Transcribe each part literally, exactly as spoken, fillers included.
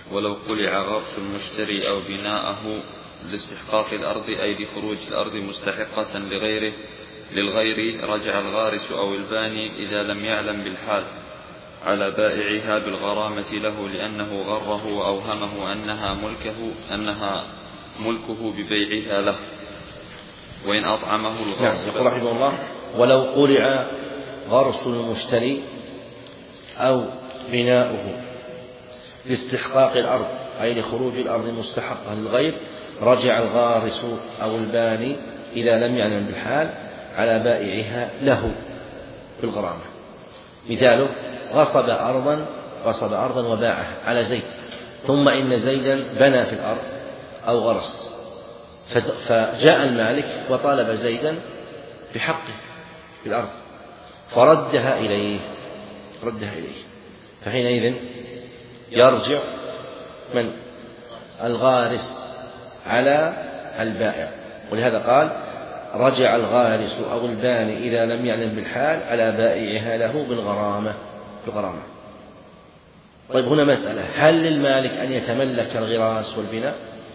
ولو قلع غرس المشتري أو بناءه لاستحقاق الأرض أي لخروج الأرض مستحقة لغيره للغير رجع الغارس أو الباني إذا لم يعلم بالحال على بائعها بالغرامة له لأنه غره وأوهمه أنها ملكه أنها ملكه ببيعها له. وإن أطعمه الغاصب. نعم. رحمه الله: ولو قلع غرس المشتري أو بناؤه لاستحقاق الأرض أي لخروج الأرض مستحقة للغير رجع الغارس أو الباني إذا لم يعلم بالحال على بائعها له بالغرامة. مثاله: غصب أرضا غصب أرضا وباعها على زيد، ثم إن زيدا بنى في الأرض أو غرس، فجاء المالك وطالب زيدا بحقه في الأرض فردها إليه ردها إليه فحينئذ يرجع من الغارس على البائع. ولهذا قال: رجع الغارس أو الباني إذا لم يعلم بالحال على بائعها له بالغرامة بالغرامة. طيب، هنا مسألة: هل للمالك أن يتملك الغراس والبناء؟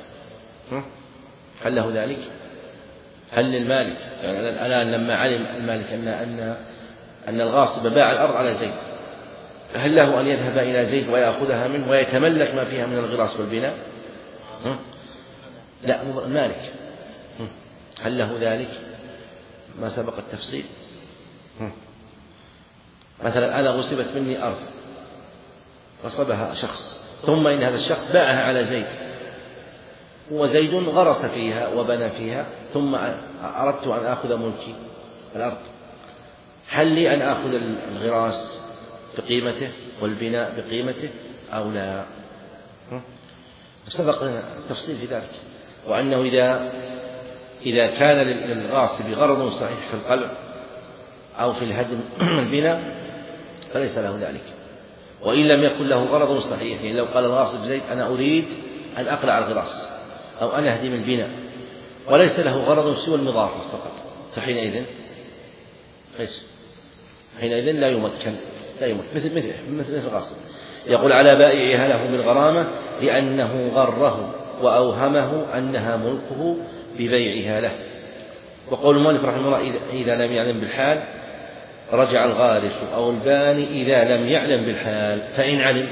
هل له ذلك؟ هل للمالك يعني الآن لما علم المالك أن أن أن الغاصب باع الأرض على زيد، هل له أن يذهب إلى زيد ويأخذها منه ويتملك ما فيها من الغراس والبناء؟ لا، المالك. هل له ذلك؟ ما سبق التفصيل. مثلا أنا غصبت مني أرض غصبها شخص، ثم إن هذا الشخص باعها على زيد، وزيد غرس فيها وبنى فيها، ثم أردت أن آخذ ملكي الأرض، هل لي أن آخذ الغراس بقيمته والبناء بقيمته أو لا؟ سبق التفصيل في ذلك، وأنه إذا إذا كان للغاصب غرض صحيح في القلع أو في الهدم البناء فليس له ذلك. وإن لم يكن له غرض صحيح، يعني لو قال الغاصب زيد: أنا أريد أن أقلع الغراس أو أن أهدم البناء، وليس له غرض سوى المضافة فقط، فحينئذ ايش؟ حينئذ لا يمكن لا يمكن مثل مثل مثل الغاصب. يقول: على بائعها له بالغرامة لأنه غره وأوهمه أنها ملكه ببيعها له. وقول المؤلف رحمه الله: إذا لم يعلم بالحال رجع الغارس أو الباني إذا لم يعلم بالحال، فإن علم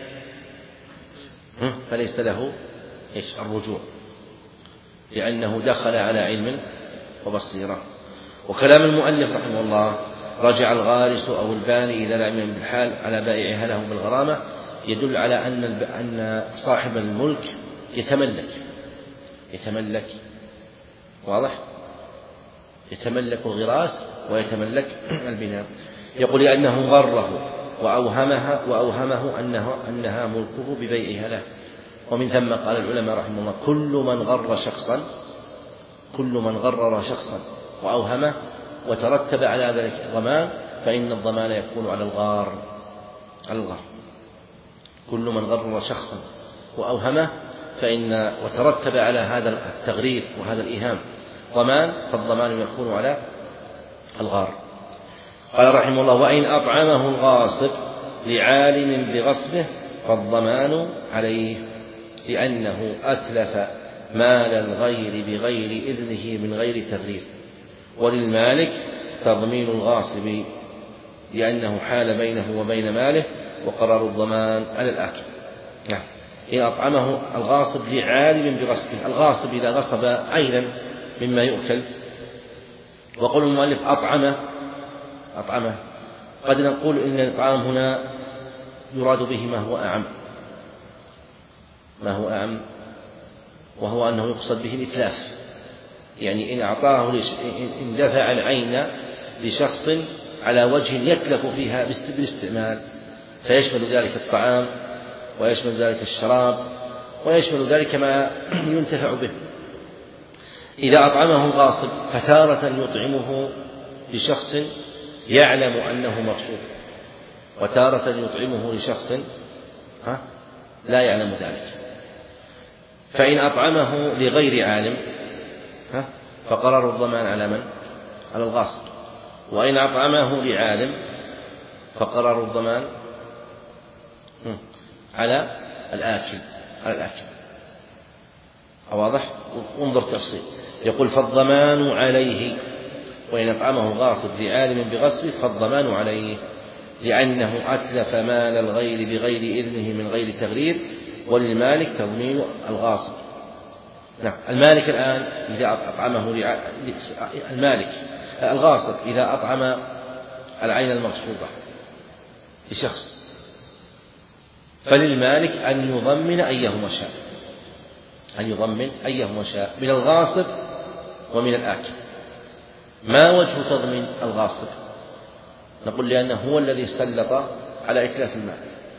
فليس له إيش الرجوع، لأنه دخل على علم وبصيرة. وكلام المؤلف رحمه الله: رجع الغارس أو الباني إذا لم يعلم بالحال على بائعها له بالغرامة، يدل على أن أن صاحب الملك يتملك يتملك واضح يتملك الغراس ويتملك البناء. يقول: لأنه غره وأوهمها وأوهمه أنه أنها ملكه ببيعها له. ومن ثم قال العلماء رحمه الله: كل من غر شخصا كل من غرر شخصا وأوهمه وترتب على ذلك الضمان فإن الضمان يكون على الغار على الغار كل من غرر شخصا وأوهمه فإن وترتب على هذا التغرير وهذا الإيهام ضمان، فالضمان يكون على الغار. قال رحمه الله: وإن أطعمه الغاصب لعالم بغصبه فالضمان عليه، لأنه أتلف مال الغير بغير إذنه من غير تغرير، وللمالك تضمين الغاصب لأنه حال بينه وبين ماله، وقرار الضمان على الآكل. نعم. إن أطعمه الغاصب لعالم بغصبه، الغاصب إذا غصب عينا مما يؤكل، وقول المؤلف أطعمه أطعمه قد نقول إن الإطعام هنا يراد به ما هو أعم ما هو أعم وهو أنه يقصد به الإتلاف، يعني إن أعطاه إن دفع العين لشخص على وجه يتلف فيها بالاستعمال، فيشمل ذلك الطعام ويشمل ذلك الشراب ويشمل ذلك ما ينتفع به. إذا أطعمه الغاصب فتارة يطعمه لشخص يعلم أنه مغصوب، وتارة يطعمه لشخص ها لا يعلم ذلك، فإن أطعمه لغير عالم ها فقرار الضمان على من؟ على الغاصب. وإن أطعمه لعالم فقرار الضمان على الآكل على الآكل. واضح؟ انظر تفصيل، يقول فالضمان عليه، وإن أطعمه الغاصب لعالم بغصبه فالضمان عليه، لأنه أتلف مال الغير بغير إذنه من غير تغرير، وللمالك تضمين الغاصب. نعم، المالك الآن إذا أطعمه لع... المالك الغاصب إذا أطعم العين المغصوبة لشخص فللمالك أن يضمن أيهما شاء، أن يضمن أيهما شاء من الغاصب ومن الآكل. ما وجه تضمين الغاصب؟ نقول لأنه هو الذي سلط على إتلاف المال.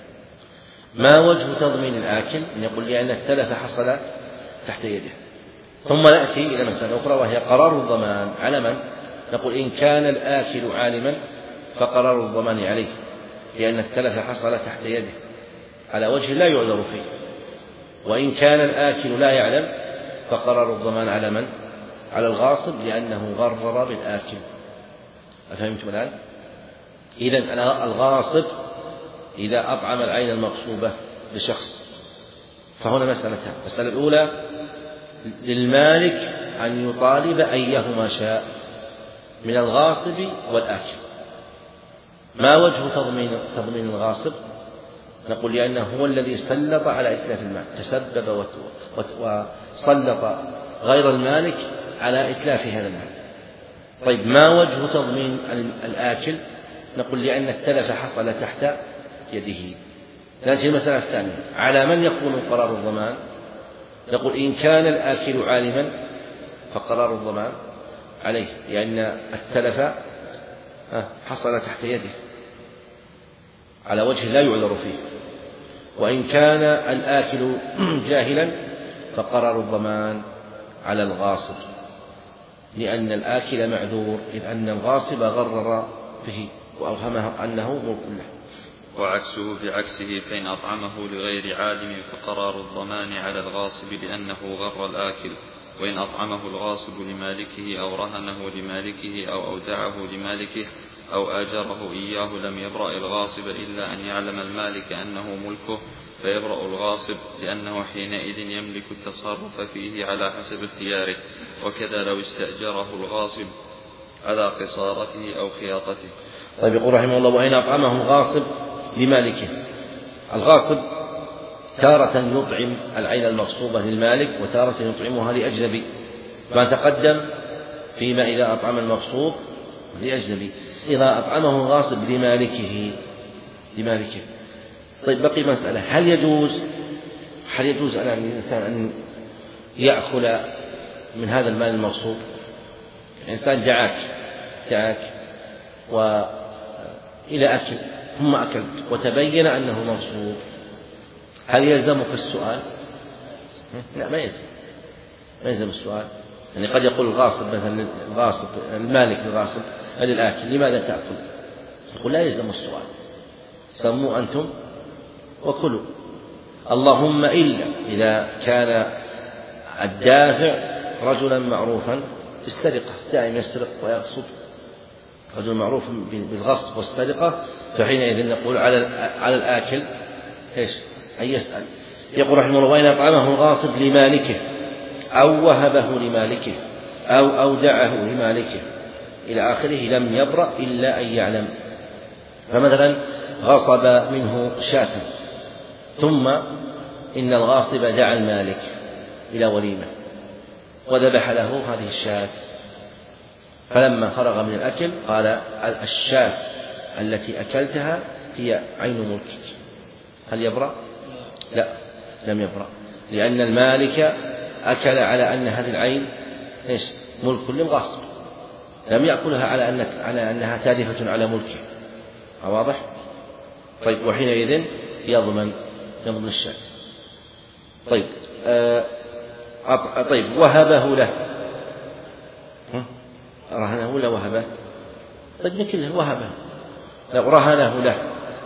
ما وجه تضمين الآكل؟ نقول لأن التلف حصل تحت يده. ثم نأتي إلى مسألة أخرى وهي قرار الضمان على من؟ نقول إن كان الآكل عالما فقرار الضمان عليه، لأن التلف حصل تحت يده على وجه لا يعذر فيه. وإن كان الآكل لا يعلم فقرار الضمان على من؟ على الغاصب، لأنه غرر بالآكل. أفهمتم الآن؟ إذن الغاصب إذا أطعم العين المغصوبة لشخص فهنا مسألتان. المسألة الأولى للمالك أن يطالب أيهما شاء من الغاصب والآكل. ما وجه تضمين تضمين الغاصب؟ نقول لأنه هو الذي سلط على إتلاف المال، تسبب وسلط غير المالك على إتلاف هذا المال. طيب ما وجه تضمين الآكل؟ نقول لأن التلف حصل تحت يده. نأتي المسألة الثانية، على من يكون قرار الضمان؟ نقول إن كان الآكل عالما فقرار الضمان عليه، لأن التلف حصل تحت يده على وجه لا يعذر فيه. وإن كان الآكل جاهلا فقرار الضمان على الغاصب، لأن الآكل معذور، إذ أن الغاصب غرر به وأوهمه أنه ملك له. وعكسه بعكسه، فإن أطعمه لغير عالم فقرار الضمان على الغاصب لأنه غر الآكل. وإن أطعمه الغاصب لمالكه أو رهنه لمالكه أو أودعه لمالكه أو آجره إياه لم يبرأ الغاصب إلا أن يعلم المالك أنه ملكه، فيبرأ الغاصب، لأنه حينئذ يملك التصرف فيه على حسب اختياره. وكذا لو استأجره الغاصب على قصارته أو خياطته. طيب يقول رحمه الله وإن أطعمه الغاصب لمالكه. الغاصب تارة يطعم العين المغصوبة للمالك وتارة يطعمها لأجنبي، ما تقدم فيما إذا أطعم المغصوب لأجنبي. إذا أطعمه الغاصب لمالكه لمالكه طيب بقي مسألة، هل يجوز هل يجوز على الإنسان أن يأكل من هذا المال المغصوب؟ الإنسان جعاك جعاك وإلى أكل ثم أكلت وتبين أنه مغصوب، هل يلزمك السؤال؟ لا، ما يلزم ما يلزم السؤال. يعني قد يقول الغاصب مثلا الغاصب المالك الغاصب للآكل لماذا تأكل؟ يقول لا يلزم السؤال، سموا أنتم وكلوا. اللهم إلا إذا كان الدافع رجلا معروفا بالسرقة، دائما يسرق ويغصب، رجل معروف بالغصب والسرقة، فحينئذ نقول على على الآكل إيش؟ أن يسأل. يقول رحمه الله وإن أطعمه الغاصب لمالكه أو وهبه لمالكه أو أودعه لمالكه إلى آخره لم يبرأ إلا أن يعلم. فمثلا غصب منه شاة ثم إن الغاصب دعا المالك إلى وليمة وذبح له هذه الشاة، فلما فرغ من الأكل قال الشاة التي أكلتها هي عين ملكك، هل يبرأ؟ لا، لم يبرأ، لأن المالك أكل على أن هذه العين إيش؟ ملك للغاصب، لم يأكلها على أن على أنها تالفة على ملكه. واضح؟ طيب وحينئذ يضمن يضمن الشاة. طيب آه طيب وهبه له، رهنه ولا وهبه؟ طيب مثله وهبه، لو رهنه له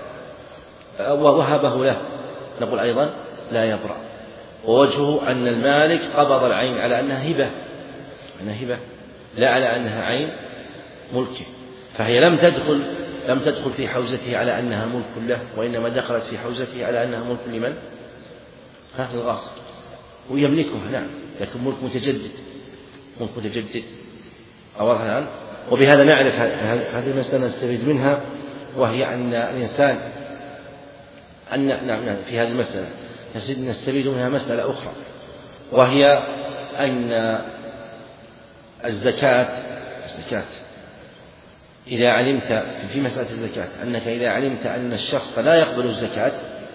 ووهبه له نقول أيضا لا يبرأ. ووجهه أن المالك قبض العين على أنها هبة أنها هبة لا على أنها عين ملكه، فهي لم تدخل لم تدخل في حوزته على أنها ملك له، وإنما دخلت في حوزته على أنها ملك لمن؟ ها الغاصب ويملكها نعم، لكن ملك متجدد، ملك متجدد أوضح الآن. وبهذا نعرف هذه المسألة نستفيد منها، وهي أن الإنسان أن نعم نعم في هذه المسألة نستفيد منها مسألة أخرى، وهي أن الزكاة الزكاة إذا علمت في مسألة الزكاة أنك إذا علمت أن الشخص لا يقبل الزكاة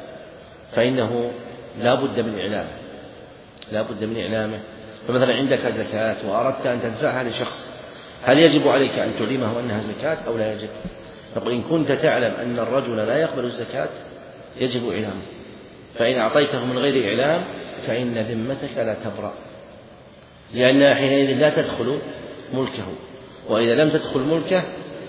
فإنه لا بد من إعلامه، لا بد من إعلامه. فمثلا عندك زكاة وأردت أن تدفعها لشخص، هل يجب عليك أن تعلمه أنها زكاة أو لا يجب؟ نقول إن كنت تعلم أن الرجل لا يقبل الزكاة يجب إعلامه، فإن أعطيته من غير إعلام فإن ذمتك لا تبرأ، لأنها حينئذ لا تدخل ملكه، وإذا لم تدخل ملكه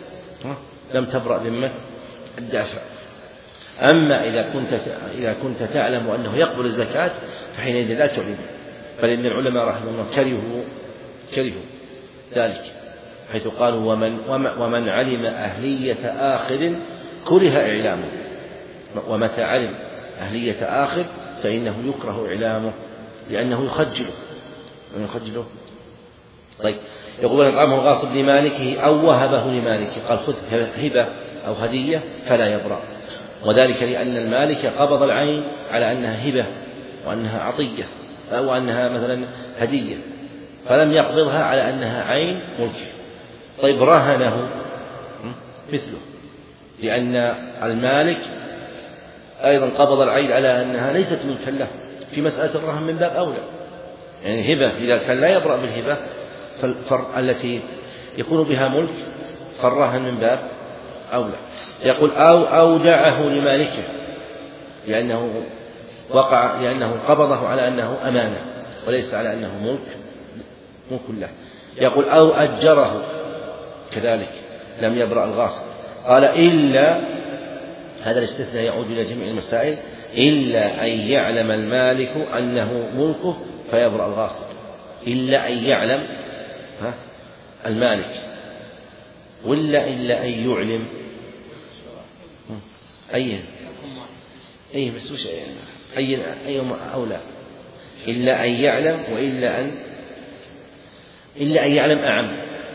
لم تبرأ ذمة الدافع. أما إذا كنت إذا كنت تعلم أنه يقبل الزكاة فحينئذ لا تعلم، بل إن العلماء رحمه الله كرهوا كرهوا ذلك، حيث قالوا ومن ومن علم أهلية آخر كره إعلامه، ومتى علم أهلية آخر فإنه يكره إعلامه لأنه يخجله يخجله. طيب يقول من أطعمه الغاصب لمالكه أو وهبه لمالكه، قال خذ هبة أو هدية فلا يبرأ، وذلك لأن المالك قبض العين على أنها هبة وأنها عطية أو أنها مثلا هدية، فلم يقبضها على أنها عين ملكه. طيب رهنه مثله، لأن المالك أيضا قبض العين على أنها ليست ملكا له، في مسألة الرهن من باب أولى، يعني هبة إذا كان لا يبرأ بالهبة التي يكون بها ملك فالرهن من باب أولى. يقول أو أودعه لمالكه لأنه وقع لأنه قبضه على أنه أمانة وليس على أنه ملك ملك له. يقول أو أجره كذلك لم يبرأ الغاصب. قال إلا، هذا الاستثناء يعود إلى جميع المسائل، إلا أن يعلم المالك أنه ملكه فيبرأ الغاصب، إلا أن يعلم ها المالك، ولا إلا أن يعلم أي أي بس وش أي أي أولى، إلا أن يعلم وإلا أن إلا أن يعلم أعم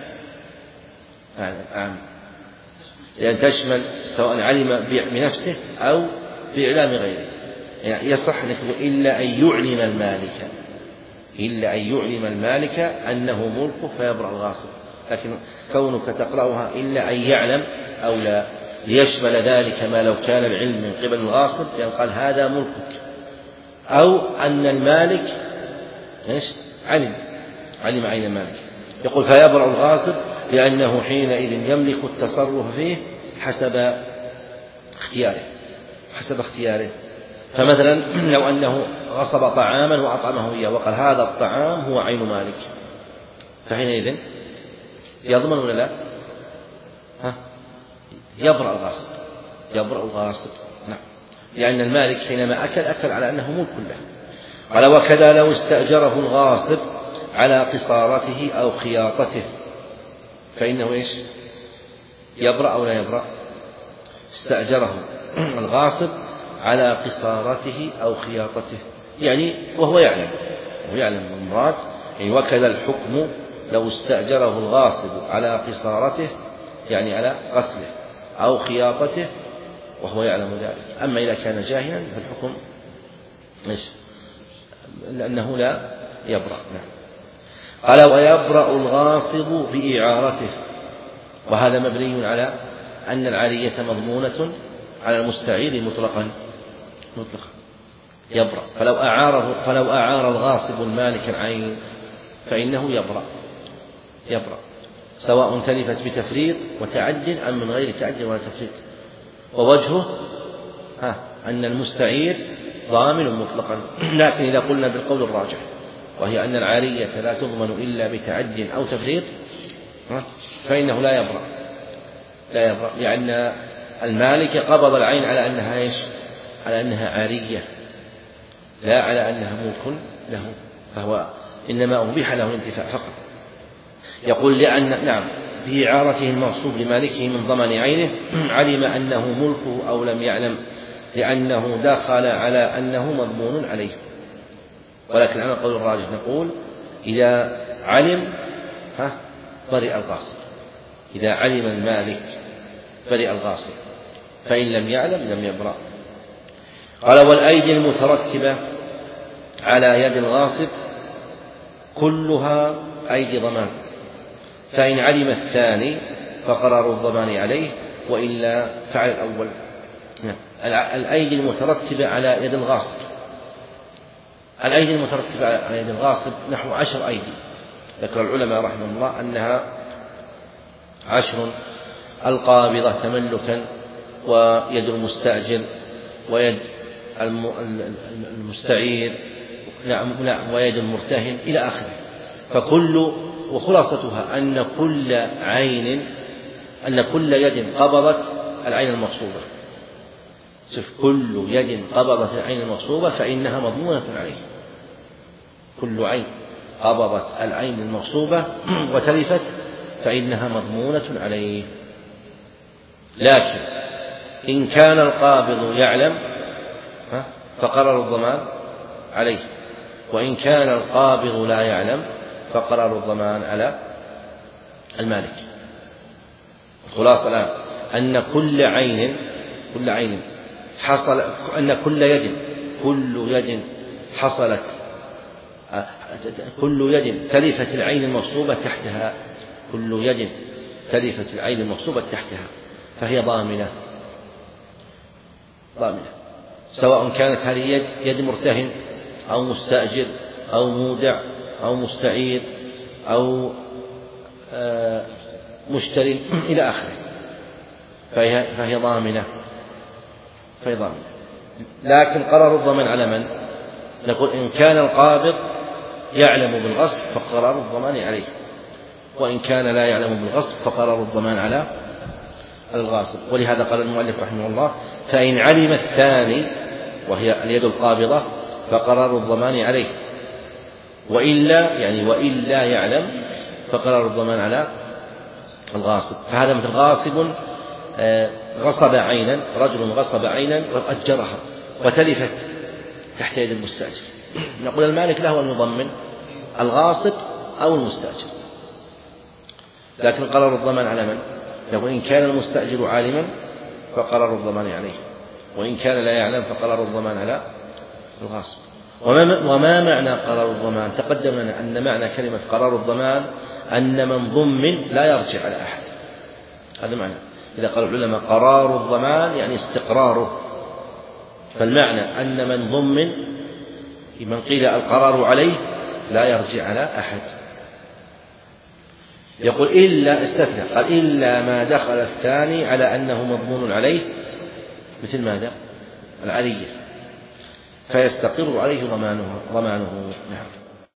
أعم, أعم. لأن تشمل سواء علم بنفسه أو بإعلام غيره، يعني يصح أن يقول إلا أن يعلم المالك، إلا أن يعلم المالك أنه ملكه فيبرأ الغاصب، لكن كونك تقرأها إلا أن يعلم أو لا ليشمل ذلك ما لو كان العلم من قبل الغاصب، يعني قال هذا ملكك، أو أن المالك إيش علم علم أين المالك. يقول فيبرأ الغاصب لأنه حينئذ يملك التصرف فيه حسب اختياره حسب اختياره. فمثلا لو أنه غصب طعاما وأطعمه إياه وقال هذا الطعام هو عين مالك، فحينئذ يضمن ولا لا؟ ها؟ يبرأ الغاصب يبرأ الغاصب نعم، لأن المالك حينما أكل أكل على أنه ملك له. قال وكذا لو استأجره الغاصب على قصارته أو خياطته فإنه إيش؟ يبرأ أو لا يبرأ؟ استأجره الغاصب على قصارته أو خياطته، يعني وهو يعلم وهو يعلم المراد، يعني وكذا الحكم لو استأجره الغاصب على قصارته يعني على غسله أو خياطته وهو يعلم ذلك. أما إذا كان جاهلا فالحكم إيش؟ لأنه لا يبرأ. نعم. قال ويبرأ الغاصب بإعارته، وهذا مبني على أن العارية مضمونة على المستعير مطلقا مطلقا يبرأ. فلو أعاره فلو أعار الغاصب المالك العين فإنه يبرأ يبرأ سواء تلفت بتفريط وتعد أم من غير تعد ولا تفريط. ووجهه ها أن المستعير ضامن مطلقا، لكن إذا قلنا بالقول الراجح وهي أن العارية لا تضمن إلا بتعد أو تفريط فإنه لا يبرأ لا يبرأ لأن المالك قبض العين على أنها إيش؟ على أنها عارية لا على أنها ملك له، فهو إنما أبيح له الانتفاع فقط. يقول لأن نعم بإعارته المغصوب لمالكه من ضمن عينه علم أنه ملكه أو لم يعلم، لأنه دخل على أنه مضمون عليه. ولكن على القول الراجح نقول إذا علم ها برئ الغاصب، إذا علم المالك برئ الغاصب، فإن لم يعلم لم يبرأ. قال والأيدي المترتبة على يد الغاصب كلها أيدي ضمان، فإن علم الثاني فقرار الضمان عليه وإلا فعل الأول. الأيدي المترتبة على يد الغاصب، الأيدي المترتبة على يد الغاصب نحو عشر أيدي، ذكر العلماء رحمه الله أنها عشر: القابضة تملكا، ويد المستأجر، ويد المستعير، نعم نعم ويد المرتهن إلى آخره. فكل وخلاصتها أن كل عين أن كل يد قبضت العين المغصوبة، شوف كل يد قبضت العين المغصوبة فإنها مضمونة عليه، كل عين قبضت العين المغصوبة وتلفت فإنها مضمونة عليه. لكن إن كان القابض يعلم فقرار الضمان عليه، وإن كان القابض لا يعلم فقرار الضمان على المالك. خلاصة الآن أن كل عين كل عين حصل أن كل يد كل يد حصلت كل يد تلفت العين المغصوبة تحتها كل يد تلفت العين المغصوبة تحتها فهي ضامنة ضامنة، سواء كانت هذه يد يد مرتهن أو مستأجر أو مودع أو مستعير أو مشتري إلى آخره، فهي, فهي ضامنة فهي ضامنة. لكن قرار الضمان على من؟ نقول إن كان القابض يعلم بالغصب فقرار الضمان عليه، وإن كان لا يعلم بالغصب فقرار الضمان على الغاصب. ولهذا قال المؤلف رحمه الله: فإن علم الثاني وهي اليد القابضة فقرار الضمان عليه، وإلا يعني وإلا يعلم فقرار الضمان على الغاصب. فهذا مثل غاصب غصب عينا، رجل غصب عينا وأجرها وتلفت تحت يد المستأجر، نقول المالك له أن يضمن الغاصب أو المستأجر، لكن قرار الضمان على من؟ نقول إن كان المستأجر عالما فقرار الضمان عليه، وإن كان لا يعلم فقرار الضمان على الغاصب. وما, وما معنى قرار الضمان؟ تقدم لنا أن معنى كلمة قرار الضمان أن من ضمن لا يرجع على أحد، هذا معنى. إذا قال العلماء قرار الضمان يعني استقراره، فالمعنى أن من ضمن من قيل القرار عليه لا يرجع على أحد. يقول إلا استثنى، قال إلا ما دخل الثاني على أنه مضمون عليه، مثل ماذا؟ العلية، فيستقر عليه ضمانه ضمانه نعم.